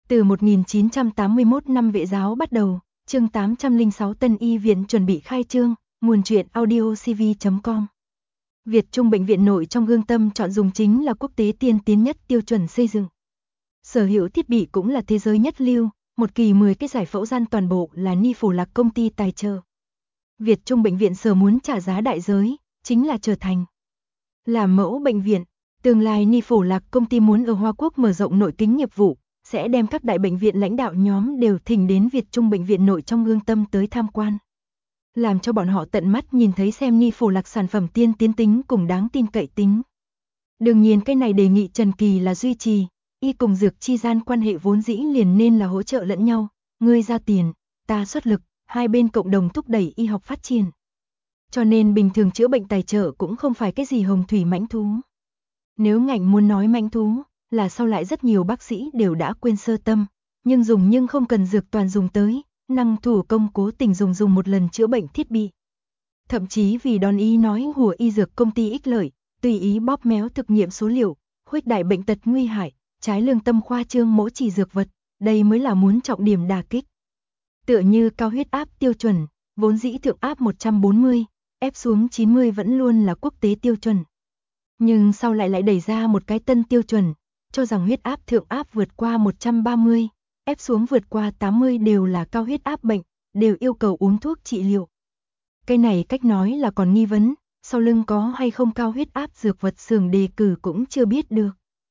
Từ 1981 năm Vệ giáo bắt đầu, chương 806 Tân Y Viện chuẩn bị khai trương, nguồn truyện audiocv.com. Việt Trung Bệnh viện Nội trong Gương Tâm chọn dùng chính là quốc tế tiên tiến nhất tiêu chuẩn xây dựng. Sở hữu thiết bị cũng là thế giới nhất lưu, một kỳ 10 cái giải phẫu gian toàn bộ là Ni Phủ Lạc công ty tài trợ. Việt Trung Bệnh viện sở muốn trả giá đại giới, chính là trở thành làm mẫu bệnh viện. Tương lai Ni Phủ Lạc công ty muốn ở Hoa Quốc mở rộng nội kính nghiệp vụ, sẽ đem các đại bệnh viện lãnh đạo nhóm đều thỉnh đến Việt Trung Bệnh viện Nội trong Gương Tâm tới tham quan. Làm cho bọn họ tận mắt nhìn thấy xem Ni Phủ Lạc sản phẩm tiên tiến tính cùng đáng tin cậy tính. Đương nhiên cái này đề nghị Trần Kỳ là duy trì, y cùng dược chi gian quan hệ vốn dĩ liền nên là hỗ trợ lẫn nhau, ngươi ra tiền, ta xuất lực, hai bên cộng đồng thúc đẩy y học phát triển. Cho nên bình thường chữa bệnh tài trợ cũng không phải cái gì hồng thủy mãnh thú. Nếu ngành muốn nói mãnh thú, là sau lại rất nhiều bác sĩ đều đã quên sơ tâm, nhưng không cần dược toàn dùng tới, năng thủ công cố tình dùng một lần chữa bệnh thiết bị. Thậm chí vì đòn ý nói hùa y dược công ty ích lợi, tùy ý bóp méo thực nghiệm số liệu, khuếch đại bệnh tật nguy hại, trái lương tâm khoa trương mỗi chỉ dược vật, đây mới là muốn trọng điểm đả kích. Tựa như cao huyết áp tiêu chuẩn, vốn dĩ thượng áp 140, ép xuống 90 vẫn luôn là quốc tế tiêu chuẩn. Nhưng sau lại đẩy ra một cái tân tiêu chuẩn, cho rằng huyết áp thượng áp vượt qua 130, ép xuống vượt qua 80 đều là cao huyết áp bệnh, đều yêu cầu uống thuốc trị liệu. Cái này cách nói là còn nghi vấn, sau lưng có hay không cao huyết áp dược vật xưởng đề cử cũng chưa biết được.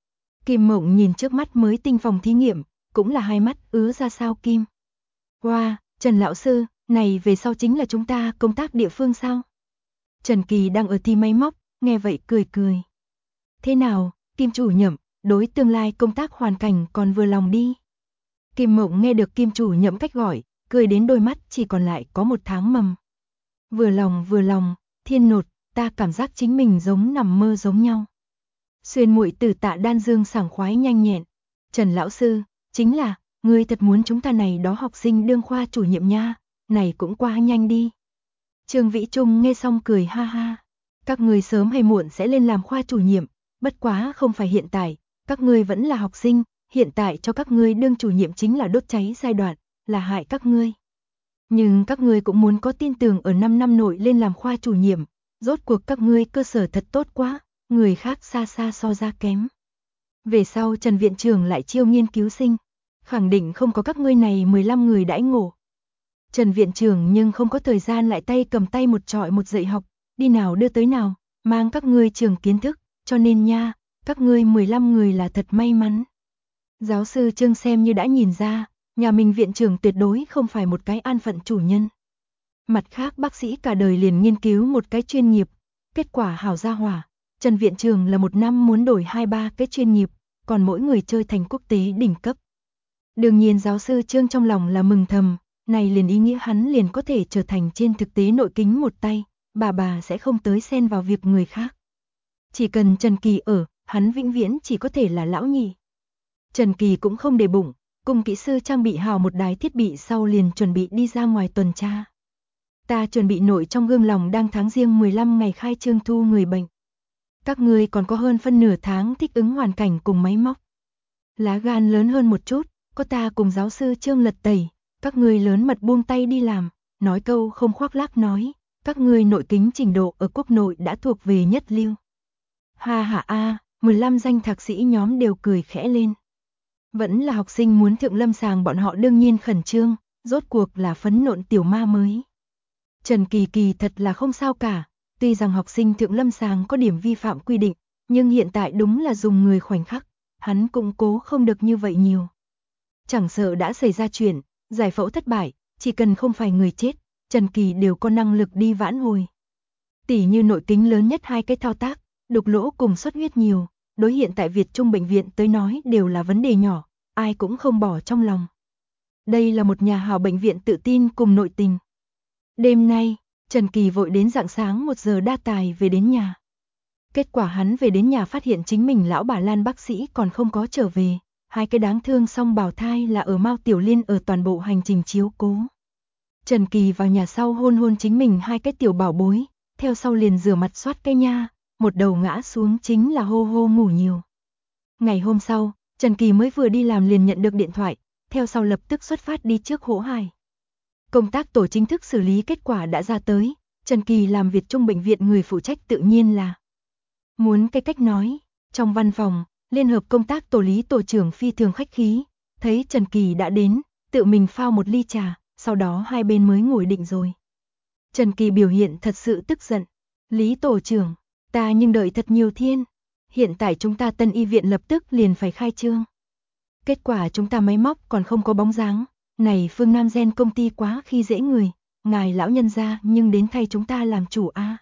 Kim Mộng nhìn trước mắt mới tinh phòng thí nghiệm, cũng là hai mắt ứa ra sao kim. Wow, Trần lão sư, này về sau chính là chúng ta công tác địa phương sao? Trần Kỳ đang ở thi máy móc, nghe vậy cười. Thế nào, Kim chủ nhậm, đối tương lai công tác hoàn cảnh còn vừa lòng đi. Kim Mộng nghe được Kim chủ nhậm cách gọi, cười đến đôi mắt chỉ còn lại có một tháng mầm. Vừa lòng, thiên nột, ta cảm giác chính mình giống nằm mơ giống nhau. Xuyên muội tử Tạ Đan Dương sảng khoái nhanh nhẹn. Trần lão sư, chính là, ngươi thật muốn chúng ta này đó học sinh đương khoa chủ nhiệm nha, này cũng quá nhanh đi. Trương Vĩ Trung nghe xong cười ha ha. Các ngươi sớm hay muộn sẽ lên làm khoa chủ nhiệm, bất quá không phải hiện tại, các ngươi vẫn là học sinh, hiện tại cho các ngươi đương chủ nhiệm chính là đốt cháy giai đoạn, là hại các ngươi. Nhưng các ngươi cũng muốn có tin tưởng ở 5 năm nội lên làm khoa chủ nhiệm, rốt cuộc các ngươi cơ sở thật tốt quá, người khác xa so ra kém. Về sau Trần viện trưởng lại chiêu nghiên cứu sinh, khẳng định không có các ngươi này 15 người đãi ngộ. Trần viện trưởng nhưng không có thời gian lại tay cầm tay một trọi một dạy học, đi nào đưa tới nào, mang các ngươi trường kiến thức, cho nên nha, các ngươi 15 người là thật may mắn. Giáo sư Trương xem như đã nhìn ra, nhà mình viện trưởng tuyệt đối không phải một cái an phận chủ nhân. Mặt khác bác sĩ cả đời liền nghiên cứu một cái chuyên nghiệp, kết quả hảo gia hỏa, Trần viện trưởng là một năm muốn đổi 2-3 cái chuyên nghiệp, còn mỗi người chơi thành quốc tế đỉnh cấp. Đương nhiên giáo sư Trương trong lòng là mừng thầm, này liền ý nghĩa hắn liền có thể trở thành trên thực tế nội kính một tay, bà sẽ không tới xen vào việc người khác. Chỉ cần Trần Kỳ ở, hắn vĩnh viễn chỉ có thể là lão nhị. Trần Kỳ cũng không để bụng, cùng kỹ sư trang bị hào một đài thiết bị sau liền chuẩn bị đi ra ngoài tuần tra. Ta chuẩn bị Nội trong Gương lòng đang tháng Giêng 15 ngày khai trương thu người bệnh. Các ngươi còn có hơn phân nửa tháng thích ứng hoàn cảnh cùng máy móc. Lá gan lớn hơn một chút, có ta cùng giáo sư Trương lật tẩy, các ngươi lớn mật buông tay đi làm, nói câu không khoác lác nói, các ngươi nội kính trình độ ở quốc nội đã thuộc về nhất lưu. Ha ha a, 15 danh thạc sĩ nhóm đều cười khẽ lên. Vẫn là học sinh muốn thượng lâm sàng bọn họ đương nhiên khẩn trương, rốt cuộc là phấn nộn tiểu ma mới. Trần Kỳ thật là không sao cả, tuy rằng học sinh thượng lâm sàng có điểm vi phạm quy định, nhưng hiện tại đúng là dùng người khoảnh khắc, hắn cũng cố không được như vậy nhiều. Chẳng sợ đã xảy ra chuyện, giải phẫu thất bại, chỉ cần không phải người chết, Trần Kỳ đều có năng lực đi vãn hồi. Tỉ như nội kính lớn nhất hai cái thao tác, đục lỗ cùng xuất huyết nhiều, đối hiện tại Việt Trung bệnh viện tới nói đều là vấn đề nhỏ, ai cũng không bỏ trong lòng. Đây là một nhà hảo bệnh viện tự tin cùng nội tình. Đêm nay, Trần Kỳ vội đến rạng sáng 1 giờ đa tài về đến nhà. Kết quả hắn về đến nhà phát hiện chính mình lão bà Lan bác sĩ còn không có trở về, hai cái đáng thương song bào thai là ở Mao Tiểu Liên ở toàn bộ hành trình chiếu cố. Trần Kỳ vào nhà sau hôn chính mình hai cái tiểu bảo bối, theo sau liền rửa mặt xoát cái nha, một đầu ngã xuống chính là hô ngủ nhiều. Ngày hôm sau, Trần Kỳ mới vừa đi làm liền nhận được điện thoại, theo sau lập tức xuất phát đi trước Hỗ Hải. Công tác tổ chính thức xử lý kết quả đã ra tới, Trần Kỳ làm Việt Trung bệnh viện người phụ trách tự nhiên là muốn cái cách nói. Trong văn phòng, Liên hợp công tác tổ Lý tổ trưởng phi thường khách khí, thấy Trần Kỳ đã đến, tự mình phao một ly trà, sau đó hai bên mới ngồi định rồi. Trần Kỳ biểu hiện thật sự tức giận. Lý tổ trưởng, ta nhưng đợi thật nhiều thiên. Hiện tại chúng ta Tân Y viện lập tức liền phải khai trương. Kết quả chúng ta máy móc còn không có bóng dáng. Này Phương Nam Gen công ty quá khi dễ người. Ngài lão nhân gia nhưng đến thay chúng ta làm chủ a.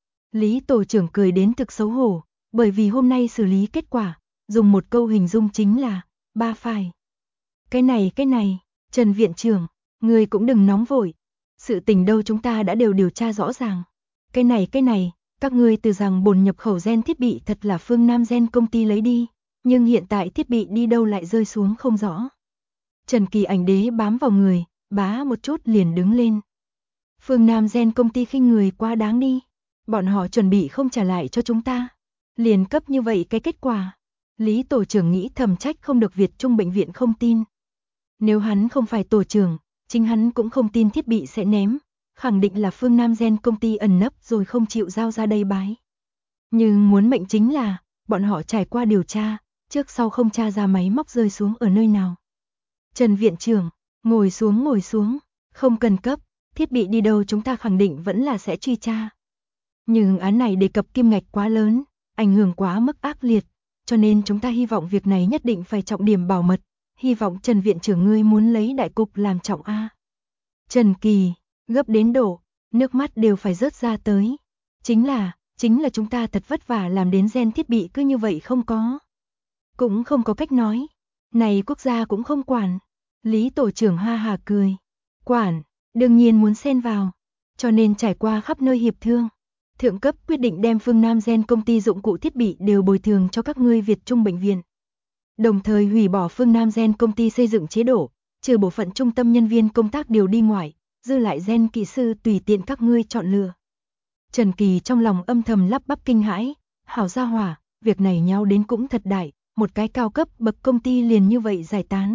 Lý tổ trưởng cười đến thực xấu hổ, bởi vì hôm nay xử lý kết quả, dùng một câu hình dung chính là ba phải. Cái này, Trần viện trưởng, người cũng đừng nóng vội. Sự tình đâu chúng ta đã đều điều tra rõ ràng. Cái này, các ngươi từ rằng bồn nhập khẩu gen thiết bị thật là Phương Nam Gen công ty lấy đi, nhưng hiện tại thiết bị đi đâu lại rơi xuống không rõ. Trần Kỳ ảnh đế bám vào người, bá một chút liền đứng lên. Phương Nam Gen công ty khinh người quá đáng đi, bọn họ chuẩn bị không trả lại cho chúng ta, liền cấp như vậy cái kết quả. Lý tổ trưởng nghĩ thầm trách không được Việt Trung bệnh viện không tin. Nếu hắn không phải tổ trưởng, chính hắn cũng không tin thiết bị sẽ ném, khẳng định là Phương Nam Gen công ty ẩn nấp rồi không chịu giao ra đây bái. Nhưng muốn mệnh chính là, bọn họ trải qua điều tra, trước sau không tra ra máy móc rơi xuống ở nơi nào. Trần viện trưởng, ngồi xuống, không cần cấp, thiết bị đi đâu chúng ta khẳng định vẫn là sẽ truy tra. Nhưng án này đề cập kim ngạch quá lớn, ảnh hưởng quá mức ác liệt, cho nên chúng ta hy vọng việc này nhất định phải trọng điểm bảo mật, hy vọng Trần viện trưởng ngươi muốn lấy đại cục làm trọng a. Trần Kỳ, gấp đến độ, nước mắt đều phải rớt ra tới. Chính là chúng ta thật vất vả làm đến gen thiết bị cứ như vậy không có. Cũng không có cách nói. Này quốc gia cũng không quản. Lý tổ trưởng ha hà cười. Quản, đương nhiên muốn xen vào. Cho nên trải qua khắp nơi hiệp thương. Thượng cấp quyết định đem Phương Nam Gen công ty dụng cụ thiết bị đều bồi thường cho các ngươi Việt Trung bệnh viện. Đồng thời hủy bỏ Phương Nam Gen công ty xây dựng chế độ, trừ bộ phận trung tâm nhân viên công tác điều đi ngoài, dư lại gen kỹ sư tùy tiện các ngươi chọn lựa. Trần Kỳ trong lòng âm thầm lắp bắp kinh hãi, hảo gia hỏa, việc này nhau đến cũng thật đại, một cái cao cấp bậc công ty liền như vậy giải tán.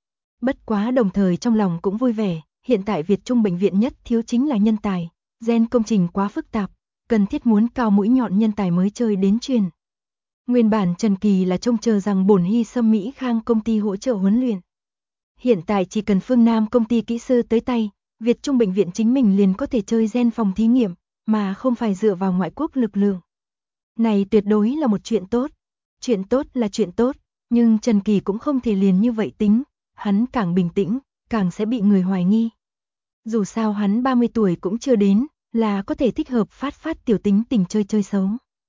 Bất quá đồng thời trong lòng cũng vui vẻ, hiện tại Việt Trung bệnh viện nhất thiếu chính là nhân tài, gen công trình quá phức tạp, cần thiết muốn cao mũi nhọn nhân tài mới chơi đến truyền. Nguyên bản Trần Kỳ là trông chờ rằng bổn Hy Sâm Mỹ Khang công ty hỗ trợ huấn luyện. Hiện tại chỉ cần Phương Nam công ty kỹ sư tới tay, Việt Trung bệnh viện chính mình liền có thể chơi gen phòng thí nghiệm, mà không phải dựa vào ngoại quốc lực lượng. Này tuyệt đối là một chuyện tốt. Chuyện tốt là chuyện tốt, nhưng Trần Kỳ cũng không thể liền như vậy tính, hắn càng bình tĩnh, càng sẽ bị người hoài nghi. Dù sao hắn 30 tuổi cũng chưa đến, là có thể thích hợp phát tiểu tính tình chơi xấu.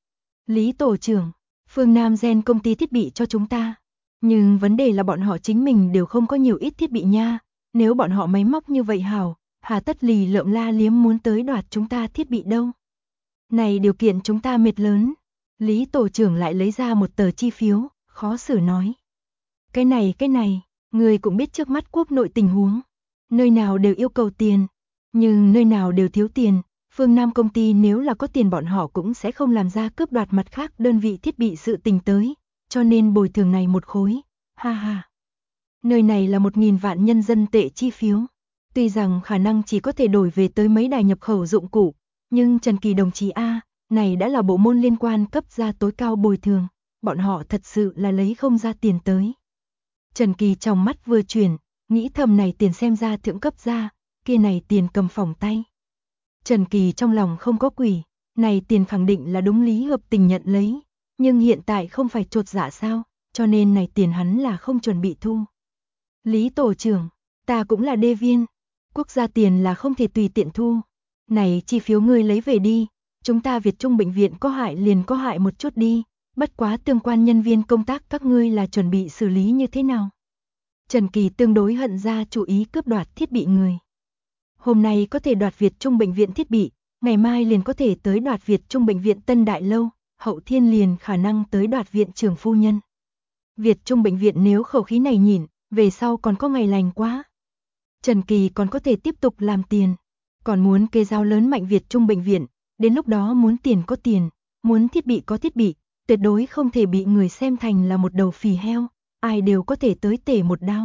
Lý tổ trưởng, Phương Nam Gen công ty thiết bị cho chúng ta, nhưng vấn đề là bọn họ chính mình đều không có nhiều ít thiết bị nha, nếu bọn họ máy móc như vậy hảo, hà tất lì lợm la liếm muốn tới đoạt chúng ta thiết bị đâu. Này điều kiện chúng ta mệt lớn. Lý tổ trưởng lại lấy ra một tờ chi phiếu, khó xử nói. Cái này, người cũng biết trước mắt quốc nội tình huống. Nơi nào đều yêu cầu tiền, nhưng nơi nào đều thiếu tiền. Phương Nam công ty nếu là có tiền bọn họ cũng sẽ không làm ra cướp đoạt mặt khác đơn vị thiết bị sự tình tới, cho nên bồi thường này một khối, ha ha. Nơi này là 1.000 vạn nhân dân tệ chi phiếu, tuy rằng khả năng chỉ có thể đổi về tới mấy đài nhập khẩu dụng cụ, nhưng Trần Kỳ đồng chí A, này đã là bộ môn liên quan cấp ra tối cao bồi thường, bọn họ thật sự là lấy không ra tiền tới. Trần Kỳ trong mắt vừa chuyển, nghĩ thầm này tiền xem ra thượng cấp ra, kia này tiền cầm phòng tay. Trần Kỳ trong lòng không có quỷ, này tiền khẳng định là đúng lý hợp tình nhận lấy, nhưng hiện tại không phải chột dạ sao, cho nên này tiền hắn là không chuẩn bị thu. Lý tổ trưởng, ta cũng là đê viên, quốc gia tiền là không thể tùy tiện thu, này chi phiếu ngươi lấy về đi, chúng ta Việt Trung bệnh viện có hại liền có hại một chút đi, bất quá tương quan nhân viên công tác các ngươi là chuẩn bị xử lý như thế nào? Trần Kỳ tương đối hận ra chủ ý cướp đoạt thiết bị người. Hôm nay có thể đoạt Việt Trung bệnh viện thiết bị, ngày mai liền có thể tới đoạt Việt Trung bệnh viện Tân Đại Lâu, hậu thiên liền khả năng tới đoạt viện trưởng phu nhân. Việt Trung bệnh viện nếu khẩu khí này nhìn, về sau còn có ngày lành quá. Trần Kỳ còn có thể tiếp tục làm tiền, còn muốn kê giao lớn mạnh Việt Trung bệnh viện, đến lúc đó muốn tiền có tiền, muốn thiết bị có thiết bị, tuyệt đối không thể bị người xem thành là một đầu phì heo, ai đều có thể tới tể một đao.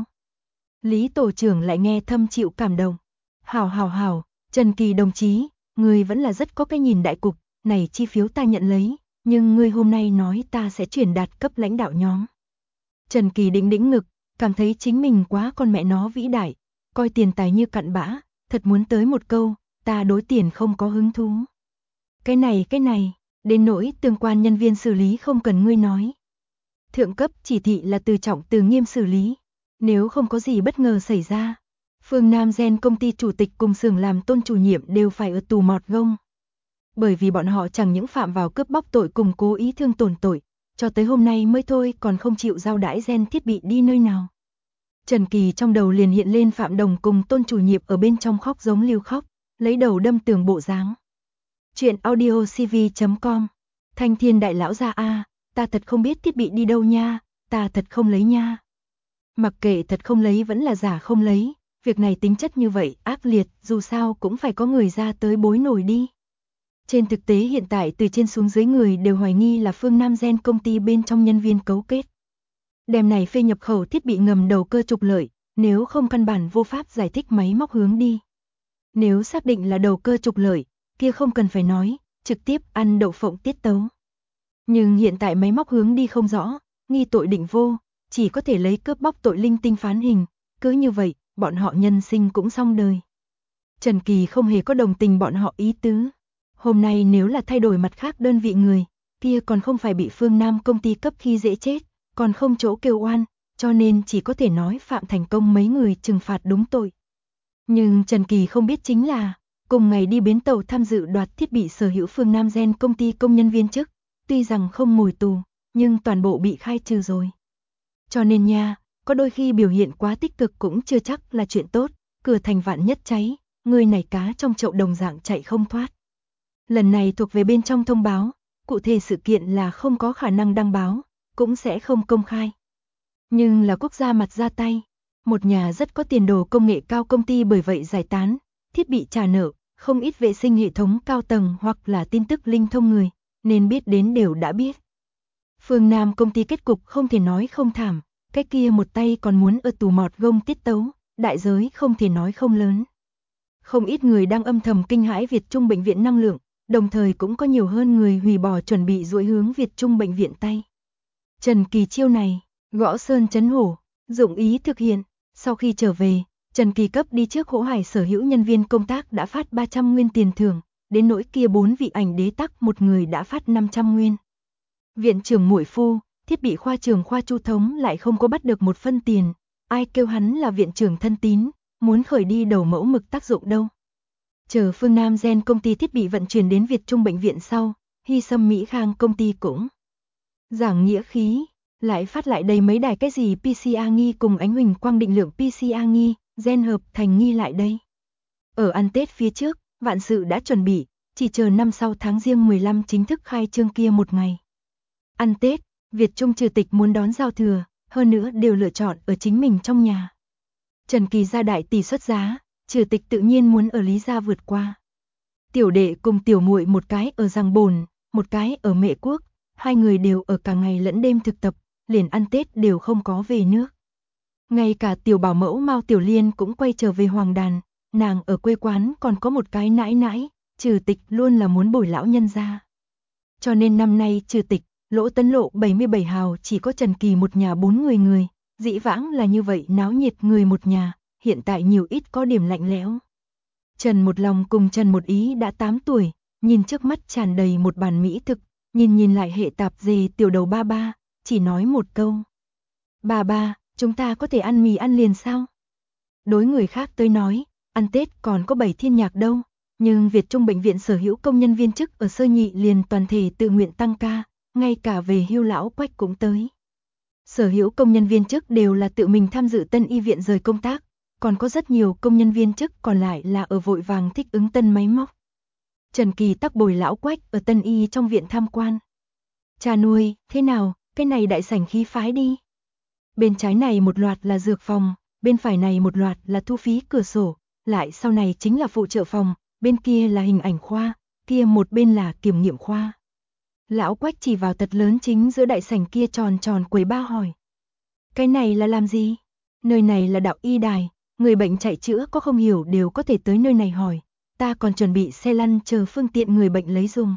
Lý tổ trưởng lại nghe thâm chịu cảm động. Hảo, Trần Kỳ đồng chí, ngươi vẫn là rất có cái nhìn đại cục, này chi phiếu ta nhận lấy, nhưng ngươi hôm nay nói ta sẽ chuyển đạt cấp lãnh đạo nhóm. Trần Kỳ đĩnh ngực, cảm thấy chính mình quá con mẹ nó vĩ đại, coi tiền tài như cặn bã, thật muốn tới một câu, ta đối tiền không có hứng thú. Cái này, đến nỗi tương quan nhân viên xử lý không cần ngươi nói. Thượng cấp chỉ thị là từ trọng từ nghiêm xử lý, nếu không có gì bất ngờ xảy ra, Phương Nam Gen công ty chủ tịch cùng xưởng làm tôn chủ nhiệm đều phải ở tù mọt gông. Bởi vì bọn họ chẳng những phạm vào cướp bóc tội cùng cố ý thương tổn tội, cho tới hôm nay mới thôi còn không chịu giao đãi Gen thiết bị đi nơi nào. Trần Kỳ trong đầu liền hiện lên Phạm Đồng cùng tôn chủ nhiệm ở bên trong khóc giống lưu khóc, lấy đầu đâm tường bộ dáng. Chuyện audio cv.com. Thanh Thiên đại lão gia a, ta thật không biết thiết bị đi đâu nha, ta thật không lấy nha. Mặc kệ thật không lấy vẫn là giả không lấy, việc này tính chất như vậy ác liệt, dù sao cũng phải có người ra tới bối nổi đi. Trên thực tế hiện tại từ trên xuống dưới người đều hoài nghi là Phương Nam Gen công ty bên trong nhân viên cấu kết. Đem này phê nhập khẩu thiết bị ngầm đầu cơ trục lợi, nếu không căn bản vô pháp giải thích máy móc hướng đi. Nếu xác định là đầu cơ trục lợi, kia không cần phải nói, trực tiếp ăn đậu phộng tiết tấu. Nhưng hiện tại máy móc hướng đi không rõ, nghi tội định vô, chỉ có thể lấy cướp bóc tội linh tinh phán hình, cứ như vậy, bọn họ nhân sinh cũng xong đời. Trần Kỳ không hề có đồng tình bọn họ ý tứ. Hôm nay nếu là thay đổi mặt khác đơn vị người, kia còn không phải bị Phương Nam công ty cấp khi dễ chết, còn không chỗ kêu oan, cho nên chỉ có thể nói Phạm thành công mấy người trừng phạt đúng tội. Nhưng Trần Kỳ không biết chính là, cùng ngày đi bến tàu tham dự đoạt thiết bị sở hữu Phương Nam Gen công ty công nhân viên chức, tuy rằng không ngồi tù, nhưng toàn bộ bị khai trừ rồi. Cho nên nha, có đôi khi biểu hiện quá tích cực cũng chưa chắc là chuyện tốt, cửa thành vạn nhất cháy, người này cá trong chậu đồng dạng chạy không thoát. Lần này thuộc về bên trong thông báo, cụ thể sự kiện là không có khả năng đăng báo, cũng sẽ không công khai. Nhưng là quốc gia mặt ra tay, một nhà rất có tiền đồ công nghệ cao công ty bởi vậy giải tán, thiết bị trả nợ, không ít vệ sinh hệ thống cao tầng hoặc là tin tức linh thông người, nên biết đến đều đã biết. Phương Nam công ty kết cục không thể nói không thảm, cái kia một tay còn muốn ở tù mọt gông tiết tấu, đại giới không thể nói không lớn. Không ít người đang âm thầm kinh hãi Việt Trung bệnh viện năng lượng, đồng thời cũng có nhiều hơn người hủy bỏ chuẩn bị duỗi hướng Việt Trung bệnh viện tay. Trần Kỳ chiêu này, gõ sơn chấn hổ, dụng ý thực hiện, sau khi trở về, Trần Kỳ cấp đi trước Hỗ Hải sở hữu nhân viên công tác đã phát 300 nguyên tiền thưởng, đến nỗi kia 4 vị ảnh đế tắc một người đã phát 500 nguyên. Viện trưởng muội phu, thiết bị khoa trưởng khoa Chu Thống lại không có bắt được một phân tiền, ai kêu hắn là viện trưởng thân tín, muốn khởi đi đầu mẫu mực tác dụng đâu. Chờ Phương Nam Gen công ty thiết bị vận chuyển đến Việt Trung bệnh viện sau, Hy Sâm Mỹ Khang công ty cũng giảng nghĩa khí, lại phát lại đầy mấy đài cái gì PCR nghi cùng ánh huỳnh quang định lượng PCR nghi, gen hợp thành nghi lại đây. Ở ăn Tết phía trước, vạn sự đã chuẩn bị, chỉ chờ năm sau tháng Giêng 15 chính thức khai trương kia một ngày. Ăn Tết, Việt Trung chủ tịch muốn đón giao thừa, hơn nữa đều lựa chọn ở chính mình trong nhà. Trần Kỳ ra đại tỷ xuất giá, chủ tịch tự nhiên muốn ở Lý gia vượt qua. Tiểu đệ cùng tiểu muội một cái ở Giang Bồn, một cái ở Mệ Quốc, hai người đều ở cả ngày lẫn đêm thực tập, liền ăn Tết đều không có về nước. Ngay cả tiểu bảo mẫu Mao Tiểu Liên cũng quay trở về Hoàng Đàn, nàng ở quê quán còn có một cái nãi nãi, chủ tịch luôn là muốn bồi lão nhân ra. Cho nên năm nay chủ tịch, Lỗ Tấn Lộ 77 hào chỉ có Trần Kỳ một nhà 4 người, dĩ vãng là như vậy náo nhiệt người một nhà, hiện tại nhiều ít có điểm lạnh lẽo. Trần Một Lòng cùng Trần Một Ý đã 8 tuổi, nhìn trước mắt tràn đầy một bàn mỹ thực, nhìn lại hệ tạp dề tiểu đầu ba ba, chỉ nói một câu. Ba, chúng ta có thể ăn mì ăn liền sao? Đối người khác tới nói, ăn Tết còn có 7 thiên nhạc đâu, nhưng Việt Trung bệnh viện sở hữu công nhân viên chức ở sơ nhị liền toàn thể tự nguyện tăng ca, ngay cả về hưu lão Quách cũng tới. Sở hữu công nhân viên chức đều là tự mình tham dự tân y viện rời công tác, còn có rất nhiều công nhân viên chức còn lại là ở vội vàng thích ứng tân máy móc. Trần Kỳ tắc bồi lão Quách ở tân y trong viện tham quan. Cha nuôi, thế nào, cái này đại sảnh khí phái đi. Bên trái này một loạt là dược phòng, bên phải này một loạt là thu phí cửa sổ, lại sau này chính là phụ trợ phòng, bên kia là hình ảnh khoa, kia một bên là kiểm nghiệm khoa. Lão Quách chỉ vào thật lớn chính giữa đại sảnh kia tròn tròn quầy ba hỏi. Cái này là làm gì? Nơi này là đạo y đài, người bệnh chạy chữa có không hiểu đều có thể tới nơi này hỏi, ta còn chuẩn bị xe lăn chờ phương tiện người bệnh lấy dùng.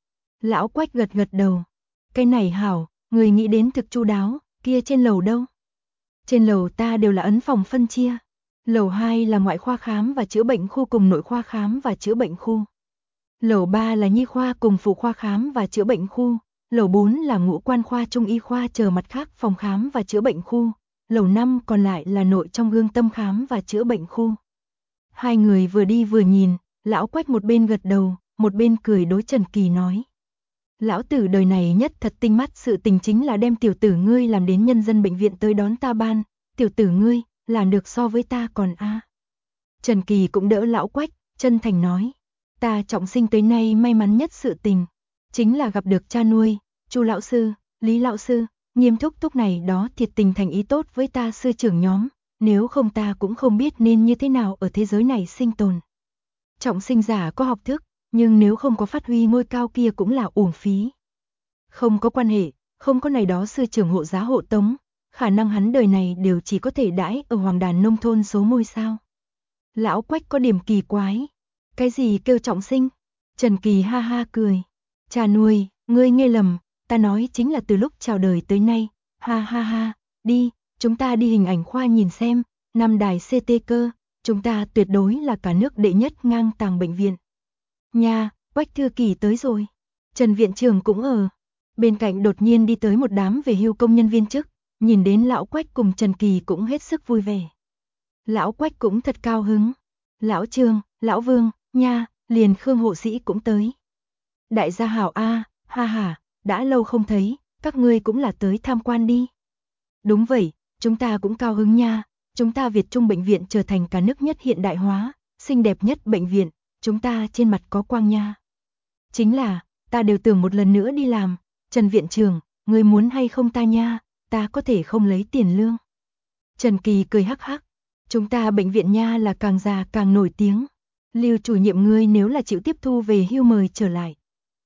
Lão Quách gật gật đầu. Cái này hảo, người nghĩ đến thực chu đáo, kia trên lầu đâu? Trên lầu ta đều là ấn phòng phân chia. Lầu 2 là ngoại khoa khám và chữa bệnh khu cùng nội khoa khám và chữa bệnh khu. Lầu 3 là nhi khoa cùng phụ khoa khám và chữa bệnh khu. Lầu 4 là ngũ quan khoa trung y khoa chờ mặt khác phòng khám và chữa bệnh khu. Lầu 5 còn lại là nội trong gương tâm khám và chữa bệnh khu. Hai người vừa đi vừa nhìn, lão Quách một bên gật đầu, một bên cười đối Trần Kỳ nói. Lão tử đời này nhất thật tinh mắt, sự tình chính là đem tiểu tử ngươi làm đến nhân dân bệnh viện tới đón ta ban, tiểu tử ngươi, làm được so với ta còn a. Trần Kỳ cũng đỡ lão Quách, chân thành nói, ta trọng sinh tới nay may mắn nhất sự tình, chính là gặp được cha nuôi, Chu lão sư, Lý lão sư, Nghiêm thúc thúc này đó thiệt tình thành ý tốt với ta sư trưởng nhóm, nếu không ta cũng không biết nên như thế nào ở thế giới này sinh tồn. Trọng sinh giả có học thức, nhưng nếu không có phát huy ngôi cao kia cũng là uổng phí. Không có quan hệ, không có này đó sư trưởng hộ giá hộ tống, khả năng hắn đời này đều chỉ có thể đãi ở hoàng đàn nông thôn số ngôi sao. Lão Quách có điểm kỳ quái. Cái gì kêu trọng sinh? Trần Kỳ ha ha cười. Cha nuôi, ngươi nghe lầm, ta nói chính là từ lúc chào đời tới nay. Ha ha ha, đi, chúng ta đi hình ảnh khoa nhìn xem, năm đài CT cơ, chúng ta tuyệt đối là cả nước đệ nhất ngang tàng bệnh viện. Nha, Quách Thư Kỳ tới rồi. Trần viện trưởng cũng ở. Bên cạnh đột nhiên đi tới một đám về hưu công nhân viên chức, nhìn đến lão Quách cùng Trần Kỳ cũng hết sức vui vẻ. Lão Quách cũng thật cao hứng. Lão Trương, lão Vương, nha, liền Khương hộ sĩ cũng tới. Đại gia hảo a, ha ha, đã lâu không thấy, các ngươi cũng là tới tham quan đi. Đúng vậy, chúng ta cũng cao hứng nha, chúng ta Việt Trung bệnh viện trở thành cả nước nhất hiện đại hóa, xinh đẹp nhất bệnh viện, chúng ta trên mặt có quang nha. Chính là, ta đều tưởng một lần nữa đi làm, Trần viện trưởng, ngươi muốn hay không ta nha, ta có thể không lấy tiền lương. Trần Kỳ cười hắc hắc, chúng ta bệnh viện nha là càng già càng nổi tiếng. Lưu chủ nhiệm ngươi nếu là chịu tiếp thu về hưu mời trở lại,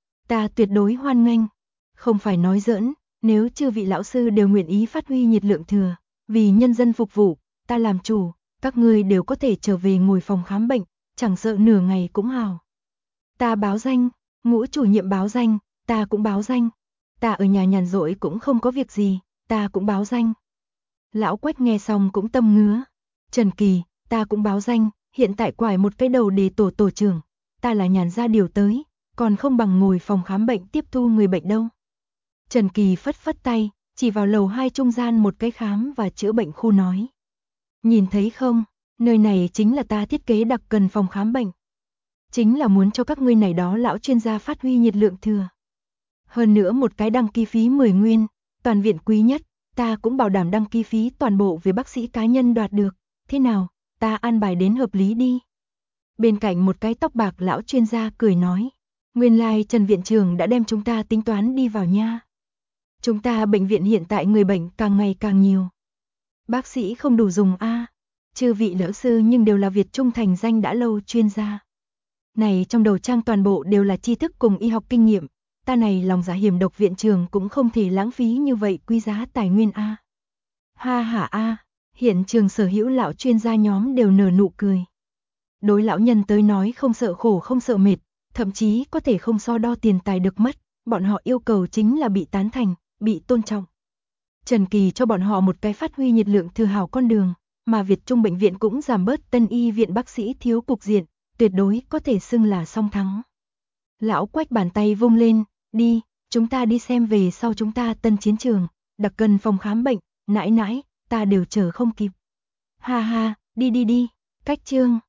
ta tuyệt đối hoan nghênh. Không phải nói giỡn, nếu chư vị lão sư đều nguyện ý phát huy nhiệt lượng thừa, vì nhân dân phục vụ, ta làm chủ, các ngươi đều có thể trở về ngồi phòng khám bệnh, chẳng sợ nửa ngày cũng hào. Ta báo danh, Ngũ chủ nhiệm báo danh, ta cũng báo danh. Ta ở nhà nhàn rỗi cũng không có việc gì, ta cũng báo danh. Lão Quách nghe xong cũng tâm ngứa. Trần Kỳ, ta cũng báo danh, hiện tại quải một cái đầu để tổ trưởng, ta là nhàn ra điều tới, còn không bằng ngồi phòng khám bệnh tiếp thu người bệnh đâu. Trần Kỳ phất phất tay, chỉ vào lầu 2 trung gian một cái khám và chữa bệnh khu nói. Nhìn thấy không, nơi này chính là ta thiết kế đặc cần phòng khám bệnh. Chính là muốn cho các ngươi này đó lão chuyên gia phát huy nhiệt lượng thừa. Hơn nữa một cái đăng ký phí 10 nguyên, toàn viện quý nhất, ta cũng bảo đảm đăng ký phí toàn bộ về bác sĩ cá nhân đoạt được. Thế nào, ta an bài đến hợp lý đi. Bên cạnh một cái tóc bạc lão chuyên gia cười nói. Nguyên lai Trần viện trưởng đã đem chúng ta tính toán đi vào nha. Chúng ta bệnh viện hiện tại người bệnh càng ngày càng nhiều. Bác sĩ không đủ dùng a. Chư vị lão sư nhưng đều là Việt Trung thành danh đã lâu chuyên gia. Này trong đầu trang toàn bộ đều là tri thức cùng y học kinh nghiệm. Ta này lòng dạ hiểm độc viện trưởng cũng không thể lãng phí như vậy quý giá tài nguyên a. Ha ha a, hiện trường sở hữu lão chuyên gia nhóm đều nở nụ cười. Đối lão nhân tới nói không sợ khổ không sợ mệt, thậm chí có thể không so đo tiền tài được mất, bọn họ yêu cầu chính là bị tán thành, bị tôn trọng. Trần Kỳ cho bọn họ một cái phát huy nhiệt lượng thừa hảo con đường, mà Việt Trung bệnh viện cũng giảm bớt Tân Y viện bác sĩ thiếu cục diện, tuyệt đối có thể xưng là song thắng. Lão Quách bàn tay vung lên, đi, chúng ta đi xem về sau chúng ta tân chiến trường, đặc cần phòng khám bệnh, nãi nãi, ta đều chờ không kịp. Ha ha, đi, cách chương.